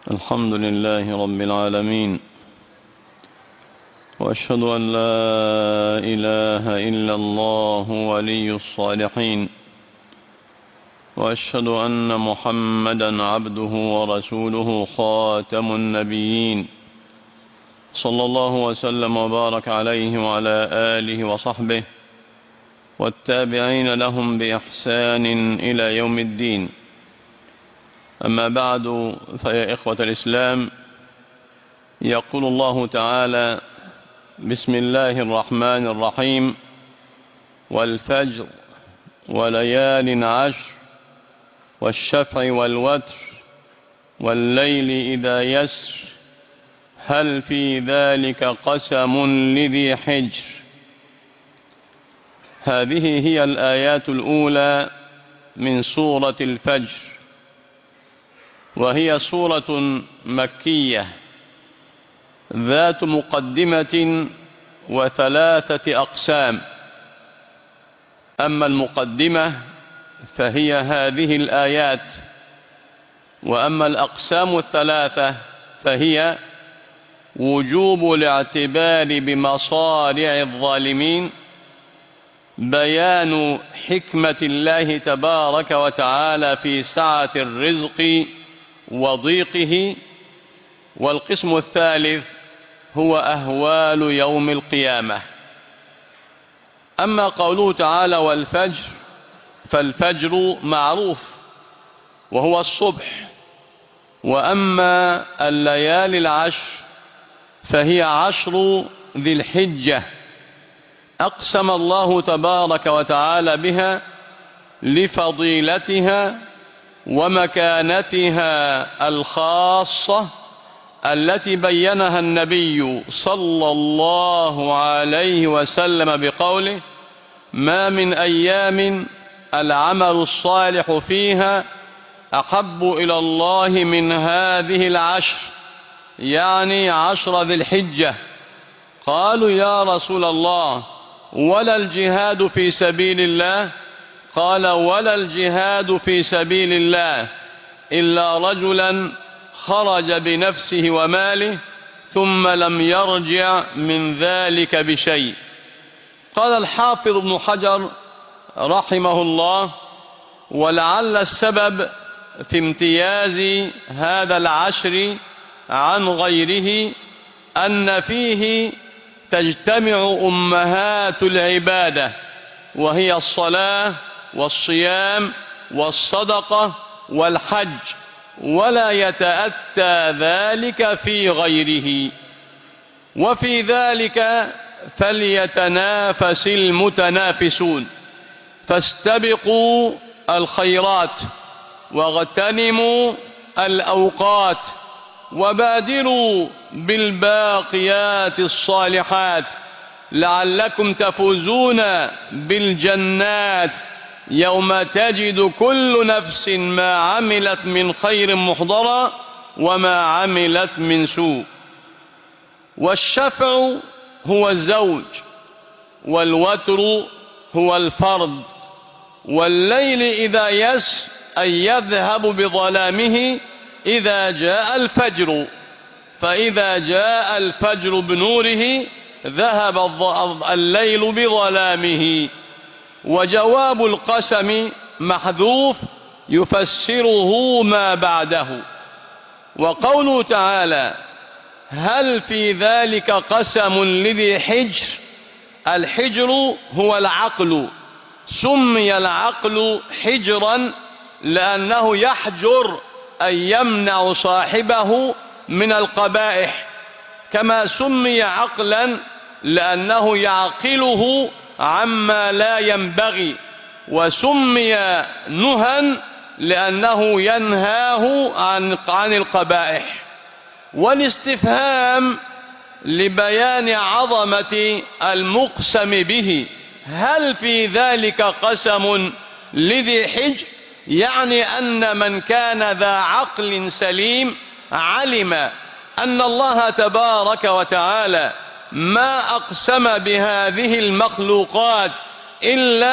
الحمد لله رب العالمين، وأشهد أن لا إله إلا الله ولي الصالحين، وأشهد أن محمدا عبده ورسوله خاتم النبيين، صلى الله وسلم وبارك عليه وعلى آله وصحبه والتابعين لهم بإحسان إلى يوم الدين. أما بعد، فيا إخوة الإسلام، يقول الله تعالى: بسم الله الرحمن الرحيم: والفجر وليال عشر والشفع والوتر والليل إذا يسر هل في ذلك قسم لذي حجر. هذه هي الآيات الأولى من سورة الفجر، وهي سورة مكية ذات مقدمة وثلاثة أقسام. أما المقدمة فهي هذه الآيات، وأما الأقسام الثلاثة فهي وجوب الاعتبار بمصارع الظالمين، بيان حكمة الله تبارك وتعالى في سعة الرزق وضيقه، والقسم الثالث هو أهوال يوم القيامة. أما قوله تعالى والفجر، فالفجر معروف وهو الصبح، وأما الليالي العشر فهي عشر ذي الحجة، أقسم الله تبارك وتعالى بها لفضيلتها ومكانتها الخاصة التي بينها النبي صلى الله عليه وسلم بقوله: ما من أيام العمل الصالح فيها أحب إلى الله من هذه العشر، يعني عشر ذي الحجة. قالوا: يا رسول الله، ولا الجهاد في سبيل الله؟ قال: ولا الجهاد في سبيل الله إلا رجلا خرج بنفسه وماله ثم لم يرجع من ذلك بشيء. قال الحافظ ابن حجر رحمه الله: ولعل السبب في امتياز هذا العشر عن غيره أن فيه تجتمع أمهات العبادة، وهي الصلاة والصيام والصدقة والحج، ولا يتأتى ذلك في غيره. وفي ذلك فليتنافس المتنافسون، فاستبقوا الخيرات واغتنموا الأوقات وبادروا بالباقيات الصالحات لعلكم تفوزون بالجنات يوم تجد كل نفس ما عملت من خير محضرا وما عملت من سوء. والشفع هو الزوج، والوتر هو الفرد، والليل إذا يسر أي يذهب بظلامه إذا جاء الفجر، فإذا جاء الفجر بنوره ذهب الليل بظلامه. وجواب القسم محذوف يفسره ما بعده. وقوله تعالى: هل في ذلك قسم لذي حجر، الحجر هو العقل، سمي العقل حجرا لأنه يحجر أي يمنع صاحبه من القبائح، كما سمي عقلا لأنه يعقله عما لا ينبغي، وسمي نهى لأنه ينهاه عن القبائح. والاستفهام لبيان عظمة المقسم به، هل في ذلك قسم لذي حجر، يعني أن من كان ذا عقل سليم علم أن الله تبارك وتعالى ما أقسم بهذه المخلوقات إلا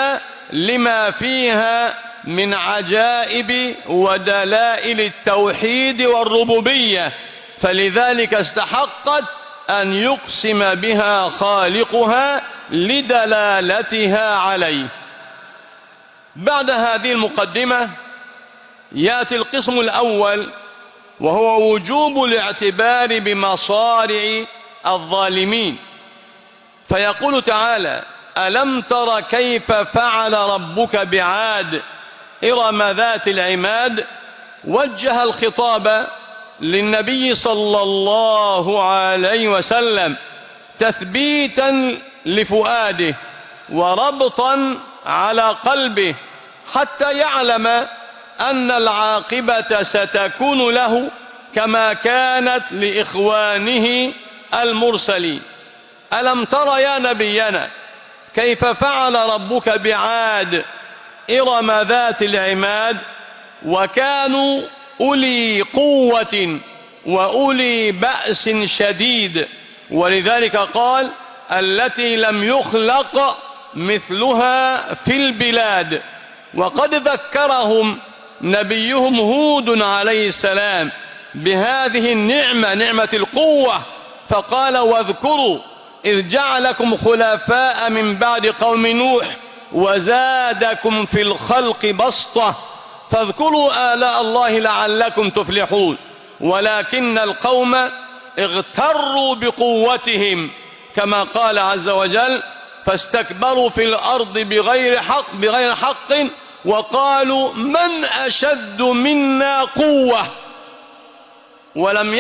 لما فيها من عجائب ودلائل التوحيد والربوبية، فلذلك استحقت أن يقسم بها خالقها لدلالتها عليه. بعد هذه المقدمة يأتي القسم الأول، وهو وجوب الاعتبار بمصارع الظالمين. فيقول تعالى: ألم تر كيف فعل ربك بعاد إرم ذات العماد. وجه الخطاب للنبي صلى الله عليه وسلم تثبيتا لفؤاده وربطا على قلبه، حتى يعلم أن العاقبة ستكون له كما كانت لإخوانه المرسلين. ألم تر يا نبينا كيف فعل ربك بعاد إرم ذات العماد، وكانوا أولي قوة وأولي بأس شديد، ولذلك قال: التي لم يخلق مثلها في البلاد. وقد ذكرهم نبيهم هود عليه السلام بهذه النعمة، نعمة القوة، فقال: واذكروا إذ جعلكم خلفاء من بعد قوم نوح وزادكم في الخلق بسطة فاذكروا آلاء الله لعلكم تفلحون. ولكن القوم اغتروا بقوتهم كما قال عز وجل: فاستكبروا في الأرض بغير حق وقالوا من أشد منا قوة. ولم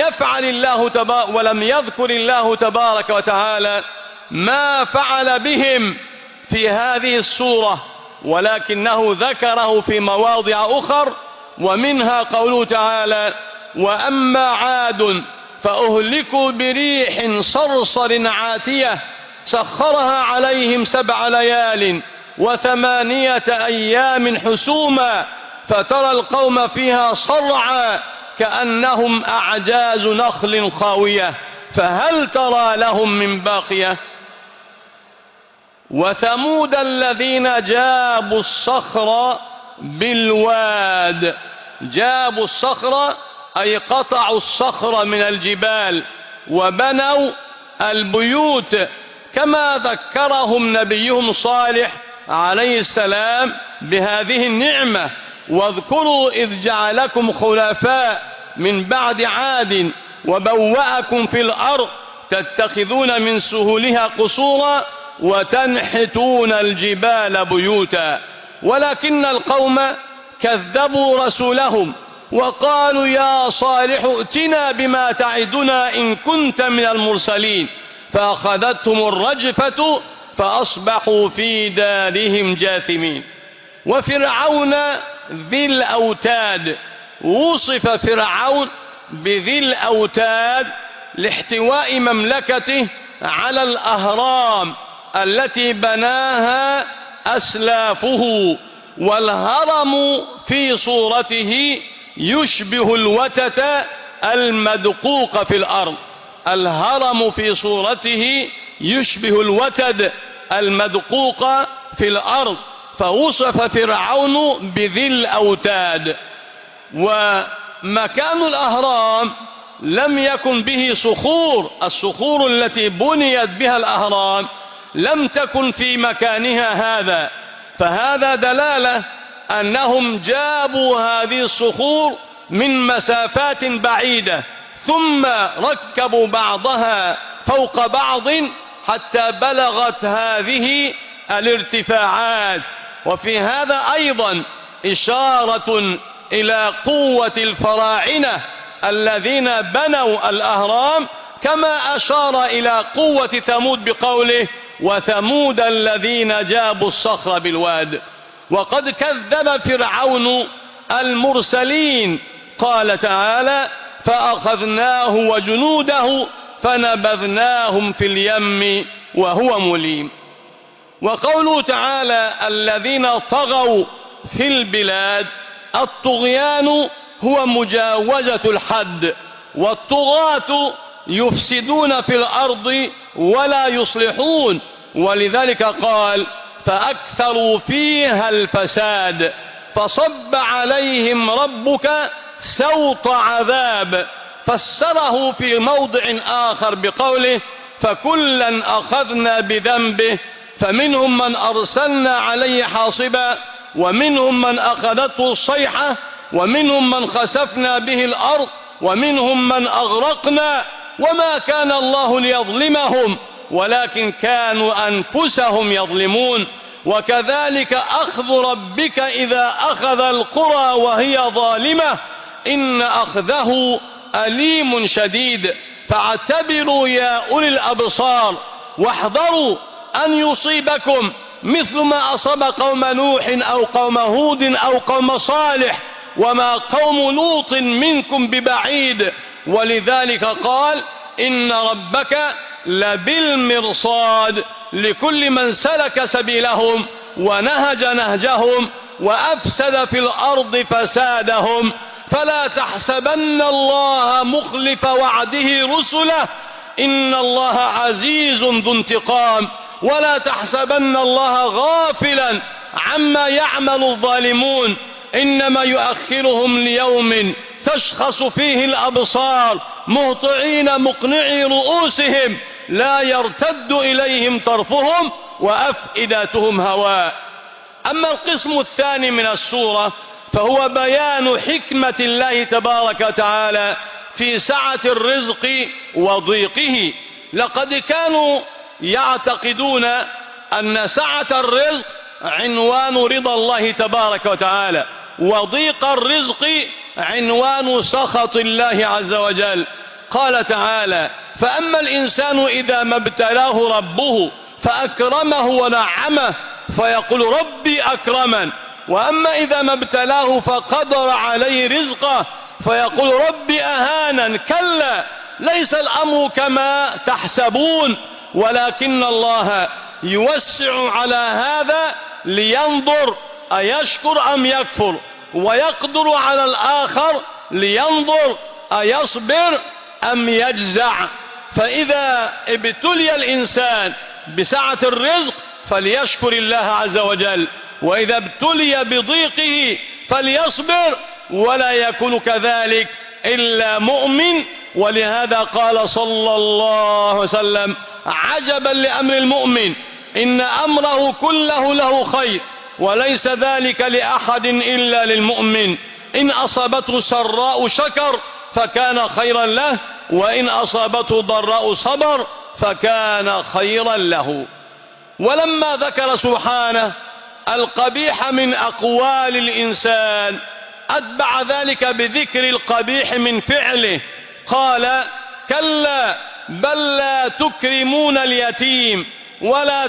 يذكر الله تبارك وتعالى ما فعل بهم في هذه السورة، ولكنه ذكره في مواضع أخر، ومنها قوله تعالى: وأما عاد فأهلكوا بريح صرصر عاتية سخرها عليهم 7 ليال و8 أيام حسوما فترى القوم فيها صرعى كأنهم أعجاز نخل خاوية فهل ترى لهم من باقية. وثمود الذين جابوا الصخر بالواد. جابوا الصخر أي قطعوا الصخر من الجبال وبنوا البيوت، كما ذكرهم نبيهم صالح عليه السلام بهذه النعمة: واذكروا إذ جعلكم خلفاء من بعد عاد وبوأكم في الأرض تتخذون من سهولها قصورا وتنحتون الجبال بيوتا. ولكن القوم كذبوا رسولهم وقالوا: يا صالح ائتنا بما تعدنا إن كنت من المرسلين، فأخذتهم الرجفة فأصبحوا في دارهم جاثمين. وفرعون ذي الأوتاد. وصف فرعون بذي الأوتاد لاحتواء مملكته على الأهرام التي بناها أسلافه. والهرم في صورته يشبه الوتد المدقوق في الأرض. الهرم في صورته يشبه الوتد المدقوق في الأرض، فوصف فرعون بذي الأوتاد. ومكان الأهرام لم يكن به صخور. الصخور التي بنيت بها الأهرام لم تكن في مكانها هذا، فهذا دلالة أنهم جابوا هذه الصخور من مسافات بعيدة ثم ركبوا بعضها فوق بعض حتى بلغت هذه الارتفاعات. وفي هذا أيضا إشارة إلى قوة الفراعنة الذين بنوا الأهرام، كما أشار إلى قوة ثمود بقوله: وثمود الذين جابوا الصخر بالواد. وقد كذب فرعون المرسلين، قال تعالى: فأخذناه وجنوده فنبذناهم في اليم وهو مليم. وقوله تعالى: الذين طغوا في البلاد. الطغيان هو مجاوزة الحد، والطغاة يفسدون في الأرض ولا يصلحون. ولذلك قال: فأكثروا فيها الفساد فصب عليهم ربك سوط عذاب. فسره في موضع آخر بقوله فكلا أخذنا بذنبه فمنهم من أرسلنا عليه حاصبا ومنهم من أخذته الصيحة ومنهم من خسفنا به الأرض ومنهم من أغرقنا وما كان الله ليظلمهم ولكن كانوا أنفسهم يظلمون. وكذلك أخذ ربك إذا أخذ القرى وهي ظالمة إن أخذه أليم شديد. فاعتبروا يا أولي الأبصار واحذروا أن يصيبكم مثل ما أصاب قوم نوح أو قوم هود أو قوم صالح وما قوم لوط منكم ببعيد. ولذلك قال إن ربك لبالمرصاد لكل من سلك سبيلهم ونهج نهجهم وأفسد في الأرض فسادهم. فلا تحسبن الله مخلف وعده رسله إن الله عزيز ذو انتقام. ولا تحسبن الله غافلا عما يعمل الظالمون إنما يؤخرهم ليوم تشخص فيه الأبصار مهطعين مقنعي رؤوسهم لا يرتد إليهم طرفهم وأفئدتهم هواء. أما القسم الثاني من السورة فهو بيان حكمة الله تبارك وتعالى في سعة الرزق وضيقه. لقد كانوا يعتقدون أن سعة الرزق عنوان رضا الله تبارك وتعالى وضيق الرزق عنوان سخط الله عز وجل. قال تعالى فأما الإنسان إذا ما ابتلاه ربه فأكرمه ونعمه فيقول ربي أكرمن وأما إذا ما ابتلاه فقدر عليه رزقه فيقول ربي أهانن. كلا ليس الأمر كما تحسبون ولكن الله يوسع على هذا لينظر أيشكر أم يكفر ويقدر على الآخر لينظر أيصبر أم يجزع. فإذا ابتلي الإنسان بسعة الرزق فليشكر الله عز وجل وإذا ابتلي بضيقه فليصبر ولا يكون كذلك إلا مؤمن. ولهذا قال صلى الله عليه وسلم عجبا لأمر المؤمن إن أمره كله له خير وليس ذلك لأحد إلا للمؤمن إن أصابته سراء شكر فكان خيرا له وإن أصابته ضراء صبر فكان خيرا له. ولما ذكر سبحانه القبيح من أقوال الإنسان أتبع ذلك بذكر القبيح من فعله. قال كلا بل لا تكرمون اليتيم ولا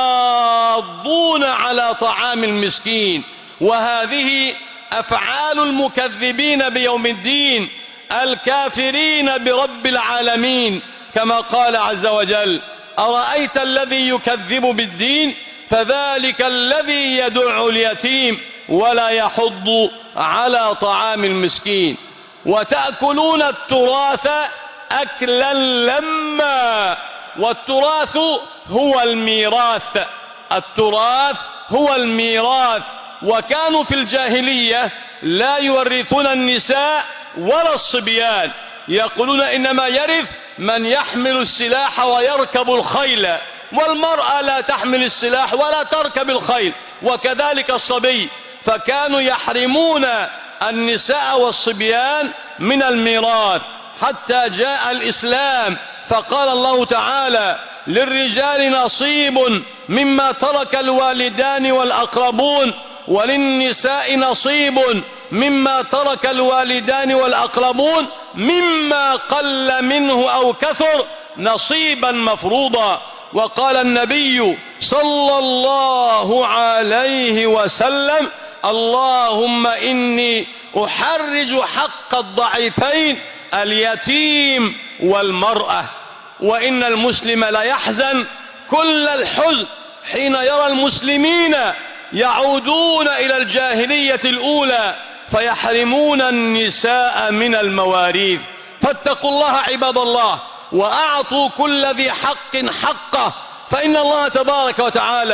تحاضون على طعام المسكين. وهذه أفعال المكذبين بيوم الدين الكافرين برب العالمين كما قال عز وجل أرأيت الذي يكذب بالدين فذلك الذي يدع اليتيم ولا يحض على طعام المسكين. وتأكلون التراث أكلا لما. والتراث هو الميراث. التراث هو الميراث. وكانوا في الجاهلية لا يورثون النساء ولا الصبيان يقولون إنما يرث من يحمل السلاح ويركب الخيل والمرأة لا تحمل السلاح ولا تركب الخيل وكذلك الصبي. فكانوا يحرمون النساء والصبيان من الميراث حتى جاء الإسلام فقال الله تعالى للرجال نصيب مما ترك الوالدان والأقربون وللنساء نصيب مما ترك الوالدان والأقربون مما قل منه أو كثر نصيبا مفروضا. وقال النبي صلى الله عليه وسلم اللهم إني أحرج حق الضعيفين اليتيم والمرأة. وإن المسلم لا يحزن كل الحزن حين يرى المسلمين يعودون إلى الجاهلية الأولى فيحرمون النساء من المواريث. فاتقوا الله عباد الله وأعطوا كل ذي حق حقه فإن الله تبارك وتعالى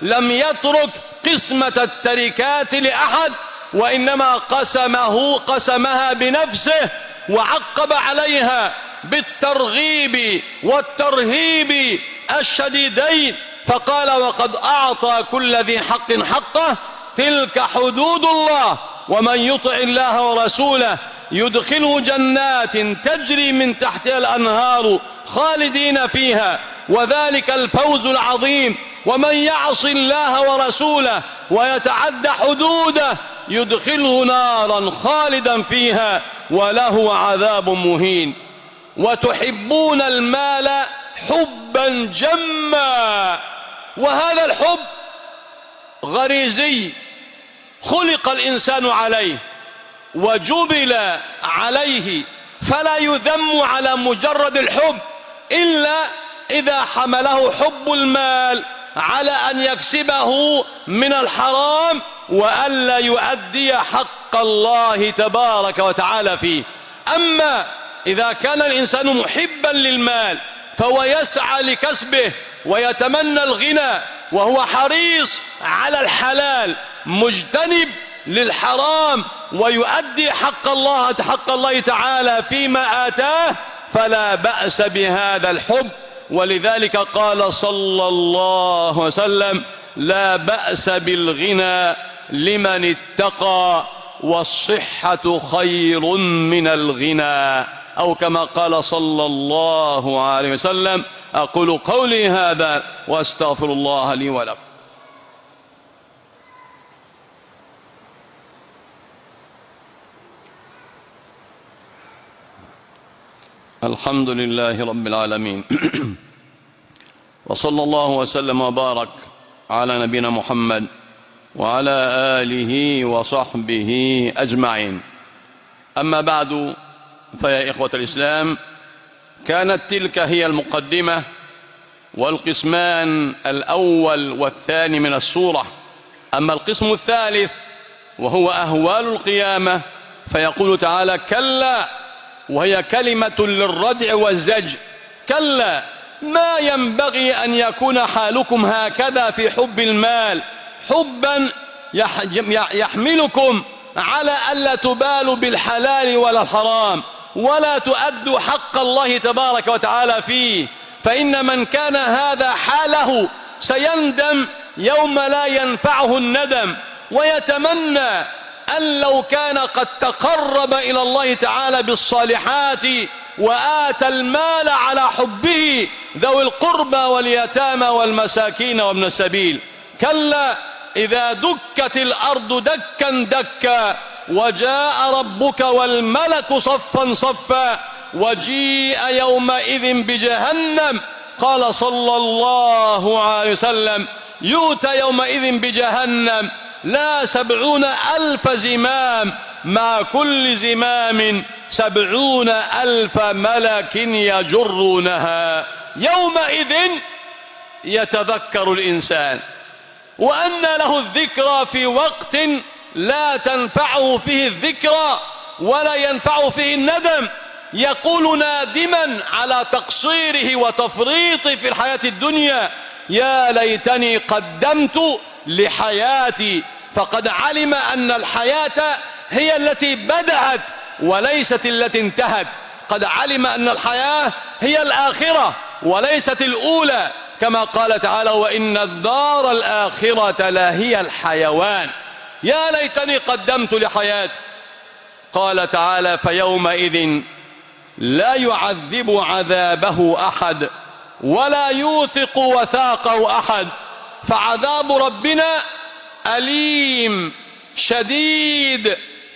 لم يترك قسمة التركات لأحد، وإنما قسمها بنفسه، وعقب عليها بالترغيب والترهيب الشديدين، فقال: وقد أعطى كل ذي حق حقه، تلك حدود الله، ومن يطع الله ورسوله يدخله جنات تجري من تحتها الأنهار خالدين فيها، وذلك الفوز العظيم. ومن يعص الله ورسوله ويتعد حدوده يدخله نارا خالدا فيها وله عذاب مهين. وتحبون المال حبا جما، وهذا الحب غريزي، خلق الإنسان عليه وجبل عليه، فلا يذم على مجرد الحب إلا إذا حمله حب المال على أن يكسبه من الحرام وألا يؤدي حق الله تبارك وتعالى فيه. أما إذا كان الإنسان محبا للمال فهو يسعى لكسبه ويتمنى الغنى، وهو حريص على الحلال مجتنب للحرام، ويؤدي حق الله تعالى فيما آتاه، فلا بأس بهذا الحب. ولذلك قال صلى الله عليه وسلم: لا بأس بالغنى لمن اتقى، والصحة خير من الغنى، أو كما قال صلى الله عليه وسلم. أقول قولي هذا وأستغفر الله لي ولكم. الحمد لله رب العالمين وصلى الله وسلم وبارك على نبينا محمد وعلى آله وصحبه أجمعين. أما بعد، فيا إخوة الإسلام، كانت تلك هي المقدمة والقسمان الأول والثاني من السورة. أما القسم الثالث وهو أهوال القيامة، فيقول تعالى: كلا، وهي كلمة للردع والزجر. كلا، ما ينبغي أن يكون حالكم هكذا في حب المال، حبا يحملكم على ألا تبالوا بالحلال ولا الحرام، ولا تؤدوا حق الله تبارك وتعالى فيه. فإن من كان هذا حاله سيندم يوم لا ينفعه الندم، ويتمنى أن لو كان قد تقرب إلى الله تعالى بالصالحات وآتى المال على حبه ذوي القربى واليتامى والمساكين وابن السبيل. كلا، إذا دكت الأرض دكا دكا وجاء ربك والملك صفا صفا وجيء يومئذ بجهنم. قال صلى الله عليه وسلم: يؤتى يومئذ بجهنم لا 70,000 زمام، مع كل زمام 70,000 ملك يجرونها. يومئذ يتذكر الإنسان، وأن له الذكرى في وقت لا تنفعه فيه الذكرى ولا ينفعه فيه الندم، يقول نادما على تقصيره وتفريطه في الحياة الدنيا: يا ليتني قدمت لحياتي. فقد علم أن الحياة هي التي بدأت وليست التي انتهت. قد علم أن الحياة هي الآخرة وليست الأولى، كما قال تعالى: وإن الدار الآخرة لهي الحيوان. يا ليتني قدمت لحياتي. قال تعالى: فيومئذ لا يعذب عذابه أحد ولا يوثق وثاقه أحد. فعذاب ربنا أليم شديد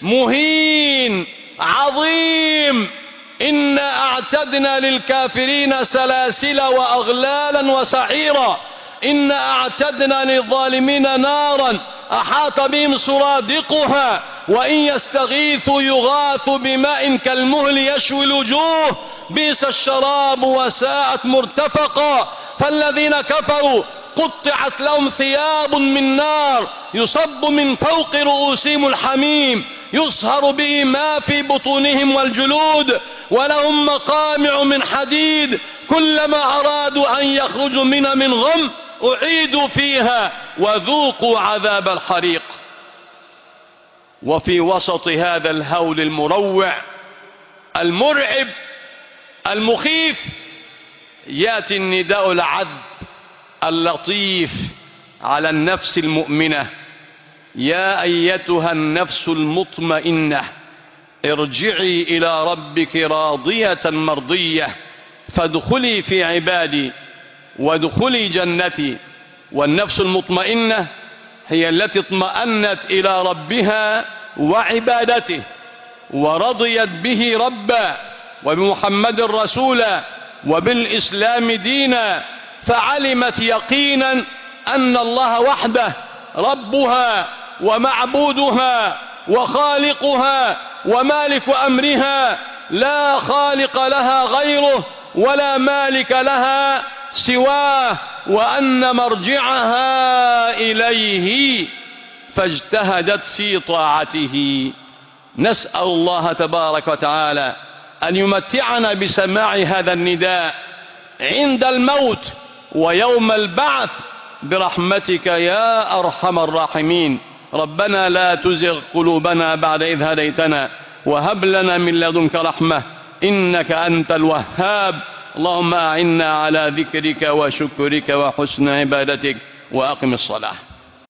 مهين عظيم. إنا أعتدنا للكافرين سلاسل وأغلالا وسعيرا. إنا أعتدنا للظالمين نارا أحاط بهم سرادقها وإن يستغيثوا يغاثوا بماء كالمهل يشوي الوجوه بئس الشراب وساءت مرتفقا. فالذين كفروا قطعت لهم ثياب من نار يصب من فوق رؤوسهم الحميم يصهر به ما في بطونهم والجلود ولهم مقامع من حديد كلما أرادوا أن يخرجوا منها من غم أعيدوا فيها وذوقوا عذاب الحريق. وفي وسط هذا الهول المروع المرعب المخيف يأتي النداء العذب اللطيف على النفس المؤمنة: يا أيتها النفس المطمئنة ارجعي إلى ربك راضية مرضية فادخلي في عبادي وادخلي جنتي. والنفس المطمئنة هي التي اطمأنت إلى ربها وعبادته ورضيت به ربا وبمحمد رسولا وبالإسلام دينا، فعلمت يقينا أن الله وحده ربها ومعبودها وخالقها ومالك أمرها، لا خالق لها غيره ولا مالك لها سواه، وأن مرجعها إليه، فاجتهدت في طاعته. نسأل الله تبارك وتعالى أن يمتعنا بسماع هذا النداء عند الموت ويوم البعث برحمتك يا أرحم الراحمين. ربنا لا تزغ قلوبنا بعد إذ هديتنا وهب لنا من لدنك رحمة إنك أنت الوهاب. اللهم أعنا على ذكرك وشكرك وحسن عبادتك وأقم الصلاة.